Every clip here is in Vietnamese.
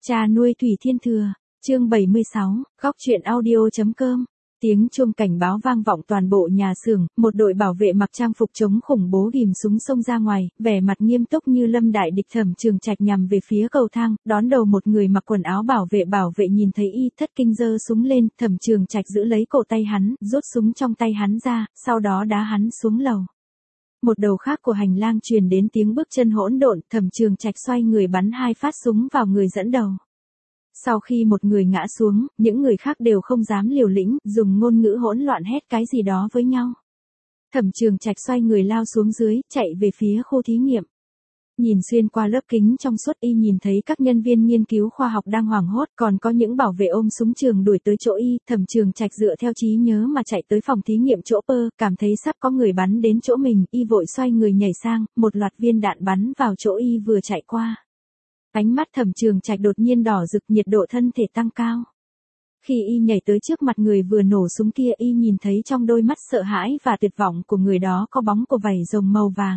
Cha nuôi Thủy Thiên Thừa, chương 76, góc truyện audio.com. Tiếng chuông cảnh báo vang vọng toàn bộ nhà xưởng, một đội bảo vệ mặc trang phục chống khủng bố ghim súng xông ra ngoài, vẻ mặt nghiêm túc như lâm đại địch. Thẩm Trường Trạch nhằm về phía cầu thang, đón đầu một người mặc quần áo bảo vệ nhìn thấy y thất kinh giơ súng lên, Thẩm Trường Trạch giữ lấy cổ tay hắn, rút súng trong tay hắn ra, sau đó đá hắn xuống lầu. Một đầu khác của hành lang truyền đến tiếng bước chân hỗn độn, Thẩm Trường Trạch xoay người bắn 2 phát súng vào người dẫn đầu. Sau khi một người ngã xuống, những người khác đều không dám liều lĩnh, dùng ngôn ngữ hỗn loạn hét cái gì đó với nhau. Thẩm Trường Trạch xoay người lao xuống dưới, chạy về phía khu thí nghiệm. Nhìn xuyên qua lớp kính trong suốt, y nhìn thấy các nhân viên nghiên cứu khoa học đang hoảng hốt, còn có những bảo vệ ôm súng trường đuổi tới chỗ y. Thẩm Trường Trạch dựa theo trí nhớ mà chạy tới phòng thí nghiệm chỗ Pơ, cảm thấy sắp có người bắn đến chỗ mình, y vội xoay người nhảy sang, một loạt viên đạn bắn vào chỗ y vừa chạy qua. Ánh mắt Thẩm Trường Trạch đột nhiên đỏ rực, nhiệt độ thân thể tăng cao. Khi y nhảy tới trước mặt người vừa nổ súng kia, y nhìn thấy trong đôi mắt sợ hãi và tuyệt vọng của người đó có bóng của vảy rồng màu vàng.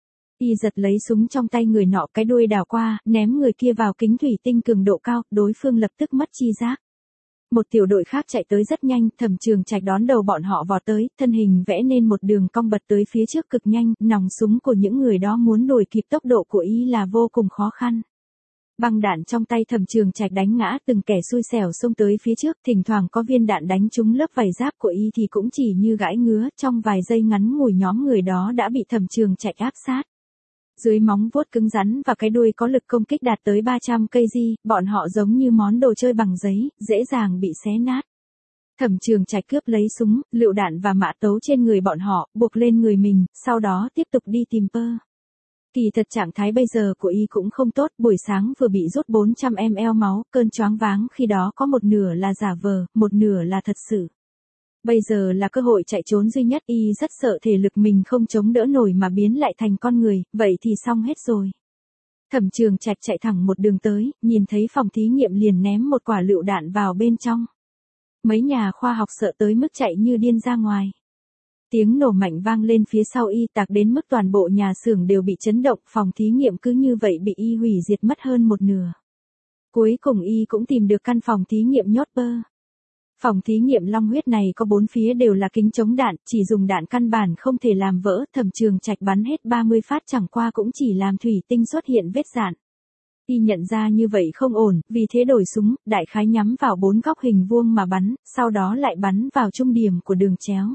Y giật lấy súng trong tay người nọ, cái đuôi đảo qua, ném người kia vào kính thủy tinh cường độ cao, đối phương lập tức mất chi giác. Một tiểu đội khác chạy tới rất nhanh, Thẩm Trường Trạch đón đầu bọn họ vọt tới, thân hình vẽ nên một đường cong bật tới phía trước cực nhanh, nòng súng của những người đó muốn đuổi kịp tốc độ của y là vô cùng khó khăn. Băng đạn trong tay Thẩm Trường Trạch đánh ngã từng kẻ xui xẻo xông tới phía trước, thỉnh thoảng có viên đạn đánh trúng lớp vảy giáp của y thì cũng chỉ như gãi ngứa, trong vài giây ngắn ngủi nhóm người đó đã bị Thẩm Trường Trạch áp sát. Dưới móng vuốt cứng rắn và cái đuôi có lực công kích đạt tới 300 kg, bọn họ giống như món đồ chơi bằng giấy, dễ dàng bị xé nát. Thẩm Trường Trạch cướp lấy súng, lựu đạn và mã tấu trên người bọn họ, buộc lên người mình, sau đó tiếp tục đi tìm Pơ. Kỳ thật trạng thái bây giờ của y cũng không tốt, buổi sáng vừa bị rút 400 ml máu, cơn choáng váng khi đó có một nửa là giả vờ, một nửa là thật sự. Bây giờ là cơ hội chạy trốn duy nhất, y rất sợ thể lực mình không chống đỡ nổi mà biến lại thành con người, vậy thì xong hết rồi. Thẩm Trường Trạch chạy thẳng một đường tới, nhìn thấy phòng thí nghiệm liền ném một quả lựu đạn vào bên trong. Mấy nhà khoa học sợ tới mức chạy như điên ra ngoài. Tiếng nổ mạnh vang lên phía sau y, tạc đến mức toàn bộ nhà xưởng đều bị chấn động, phòng thí nghiệm cứ như vậy bị y hủy diệt mất hơn một nửa. Cuối cùng y cũng tìm được căn phòng thí nghiệm nhốt Pơ. Phòng thí nghiệm long huyết này có 4 phía đều là kính chống đạn, chỉ dùng đạn căn bản không thể làm vỡ, Thẩm Trường Trạch bắn hết 30 phát chẳng qua cũng chỉ làm thủy tinh xuất hiện vết rạn. Y nhận ra như vậy không ổn, vì thế đổi súng, đại khái nhắm vào 4 góc hình vuông mà bắn, sau đó lại bắn vào trung điểm của đường chéo.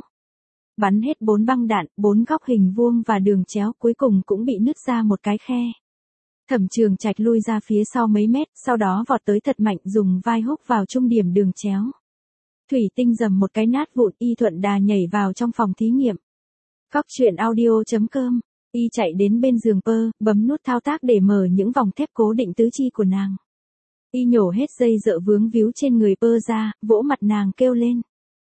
Bắn hết 4 băng đạn, 4 góc hình vuông và đường chéo cuối cùng cũng bị nứt ra một cái khe. Thẩm Trường Trạch lui ra phía sau mấy mét, sau đó vọt tới thật mạnh, dùng vai húc vào trung điểm đường chéo. Thủy tinh rầm một cái nát vụn, y thuận đà nhảy vào trong phòng thí nghiệm. Góc truyện audio.com. Y chạy đến bên giường Pơ, bấm nút thao tác để mở những vòng thép cố định tứ chi của nàng. Y nhổ hết dây dợ vướng víu trên người Pơ ra, vỗ mặt nàng kêu lên.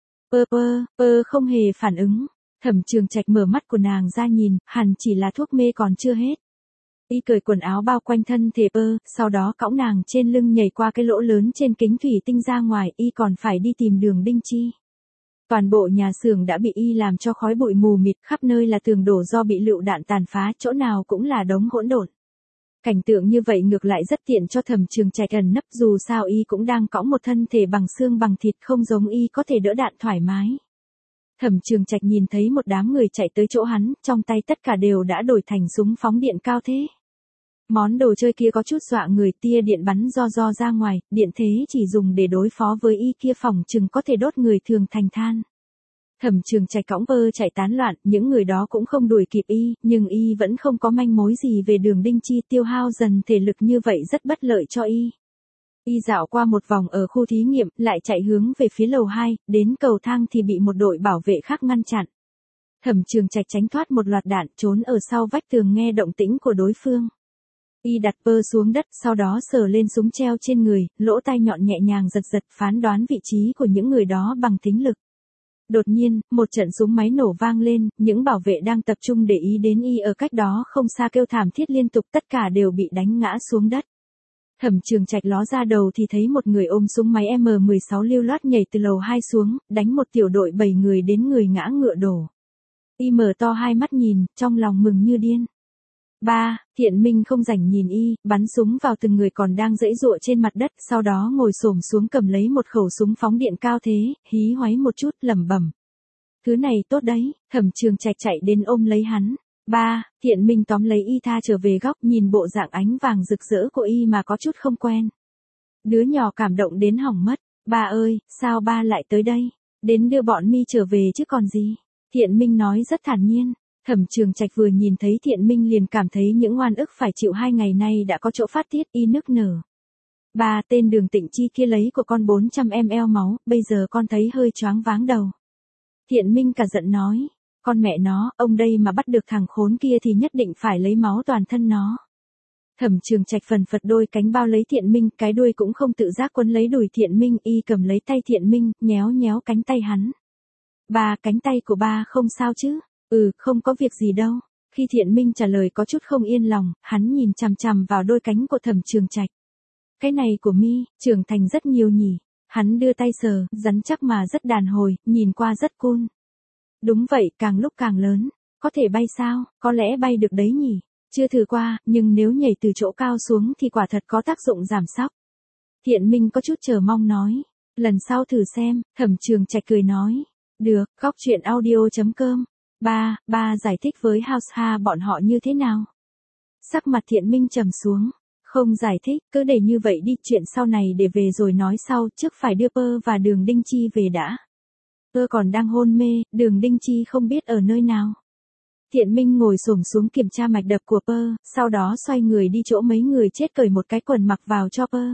Pơ không hề phản ứng. Thẩm Trường Trạch mở mắt của nàng ra nhìn, hẳn chỉ là thuốc mê còn chưa hết. Y cởi quần áo bao quanh thân thể Pơ, sau đó cõng nàng trên lưng nhảy qua cái lỗ lớn trên kính thủy tinh ra ngoài, y còn phải đi tìm Đường Đinh Chi. Toàn bộ nhà xưởng đã bị y làm cho khói bụi mù mịt, khắp nơi là tường đổ do bị lựu đạn tàn phá, chỗ nào cũng là đống hỗn độn. Cảnh tượng như vậy ngược lại rất tiện cho Thẩm Trường Trạch ẩn nấp, dù sao y cũng đang cõng một thân thể bằng xương bằng thịt, không giống y có thể đỡ đạn thoải mái. Thẩm Trường Trạch nhìn thấy một đám người chạy tới chỗ hắn, trong tay tất cả đều đã đổi thành súng phóng điện cao thế. Món đồ chơi kia có chút dọa người, tia điện bắn do ra ngoài, điện thế chỉ dùng để đối phó với y kia phỏng chừng có thể đốt người thường thành than. Thẩm Trường Trạch cõng Pơ chạy tán loạn, những người đó cũng không đuổi kịp y, nhưng y vẫn không có manh mối gì về Đường Đinh Chi, tiêu hao dần thể lực như vậy rất bất lợi cho y. Y dạo qua một vòng ở khu thí nghiệm, lại chạy hướng về phía lầu 2, đến cầu thang thì bị một đội bảo vệ khác ngăn chặn. Thẩm Trường Trạch tránh thoát một loạt đạn, trốn ở sau vách tường nghe động tĩnh của đối phương. Y đặt Pơ xuống đất, sau đó sờ lên súng treo trên người, lỗ tai nhọn nhẹ nhàng giật, phán đoán vị trí của những người đó bằng thính lực. Đột nhiên, một trận súng máy nổ vang lên, những bảo vệ đang tập trung để ý đến y ở cách đó không xa kêu thảm thiết liên tục, tất cả đều bị đánh ngã xuống đất. Thẩm Trường Trạch ló ra đầu thì thấy một người ôm súng máy M16 lưu loát nhảy từ lầu 2 xuống, đánh một tiểu đội 7 người đến người ngã ngựa đổ. Y mở to hai mắt nhìn, trong lòng mừng như điên. Ba, Thiện Minh không rảnh nhìn y, bắn súng vào từng người còn đang giãy giụa trên mặt đất, sau đó ngồi xổm xuống cầm lấy một khẩu súng phóng điện cao thế, hí hoáy một chút, lẩm bẩm. Thứ này tốt đấy, Thẩm Trường Trạch chạy đến ôm lấy hắn. Ba, Thiện Minh tóm lấy y tha trở về góc, nhìn bộ dạng ánh vàng rực rỡ của y mà có chút không quen. Đứa nhỏ cảm động đến hỏng mất. Ba ơi, sao ba lại tới đây? Đến đưa bọn mi trở về chứ còn gì? Thiện Minh nói rất thản nhiên. Thẩm Trường Trạch vừa nhìn thấy Thiện Minh liền cảm thấy những oan ức phải chịu 2 ngày nay đã có chỗ phát tiết, y nức nở. Ba, tên Đường Tịnh Chi kia lấy của con 400 ml máu, bây giờ con thấy hơi choáng váng đầu. Thiện Minh cả giận nói, con mẹ nó, ông đây mà bắt được thằng khốn kia thì nhất định phải lấy máu toàn thân nó. Thẩm Trường Trạch phần phật đôi cánh bao lấy Thiện Minh, cái đuôi cũng không tự giác quấn lấy đùi Thiện Minh, y cầm lấy tay Thiện Minh, nhéo nhéo cánh tay hắn. Ba, cánh tay của ba không sao chứ? Không có việc gì đâu. Khi Thiện Minh trả lời có chút không yên lòng, hắn nhìn chằm chằm vào đôi cánh của Thẩm Trường Trạch. Cái này của mi, trưởng thành rất nhiều nhỉ. Hắn đưa tay sờ, rắn chắc mà rất đàn hồi, nhìn qua rất cool. Đúng vậy, càng lúc càng lớn. Có thể bay sao? Có lẽ bay được đấy nhỉ? Chưa thử qua, nhưng nếu nhảy từ chỗ cao xuống thì quả thật có tác dụng giảm sóc. Thiện Minh có chút chờ mong nói. Lần sau thử xem, Thẩm Trường Trạch cười nói. Được, góc truyện audio.com. Ba giải thích với House Ha bọn họ như thế nào? Sắc mặt Thiện Minh trầm xuống. Không giải thích, cứ để như vậy đi, chuyện sau này để về rồi nói sau, trước phải đưa Pơ và Đường Đinh Chi về đã. Pơ còn đang hôn mê, Đường Đinh Chi không biết ở nơi nào. Thiện Minh ngồi xổm xuống kiểm tra mạch đập của Pơ, sau đó xoay người đi chỗ mấy người chết cởi một cái quần mặc vào cho Pơ.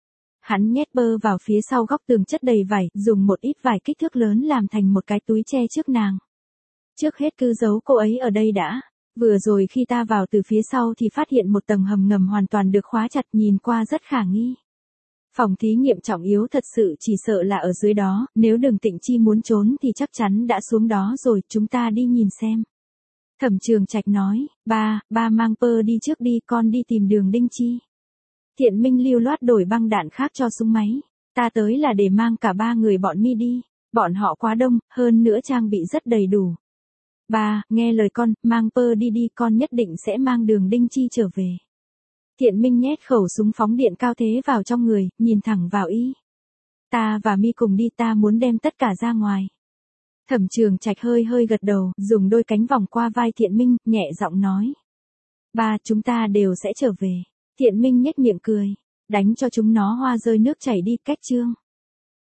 Hắn nhét Pơ vào phía sau góc tường chất đầy vải, dùng một ít vải kích thước lớn làm thành một cái túi che trước nàng. Trước hết cứ giấu cô ấy ở đây đã. Vừa rồi khi ta vào từ phía sau thì phát hiện một tầng hầm ngầm hoàn toàn được khóa chặt, nhìn qua rất khả nghi. Phòng thí nghiệm trọng yếu thật sự chỉ sợ là ở dưới đó, nếu Đường Tịnh Chi muốn trốn thì chắc chắn đã xuống đó rồi, chúng ta đi nhìn xem. Thẩm Trường Trạch nói, ba mang Pơ đi trước đi, con đi tìm Đường Đinh Chi. Thiện Minh lưu loát đổi băng đạn khác cho súng máy. Ta tới là để mang cả 3 người bọn mi đi. Bọn họ quá đông, hơn nữa trang bị rất đầy đủ. Ba, nghe lời con, mang Pơ đi đi, con nhất định sẽ mang Đường Đinh Chi trở về. Thiện Minh nhét khẩu súng phóng điện cao thế vào trong người, nhìn thẳng vào y. Ta và mi cùng đi, ta muốn đem tất cả ra ngoài. Thẩm Trường Trạch hơi gật đầu, dùng đôi cánh vòng qua vai Thiện Minh, nhẹ giọng nói. Ba, chúng ta đều sẽ trở về. Thiện Minh nhếch miệng cười. Đánh cho chúng nó hoa rơi nước chảy đi, cách chương.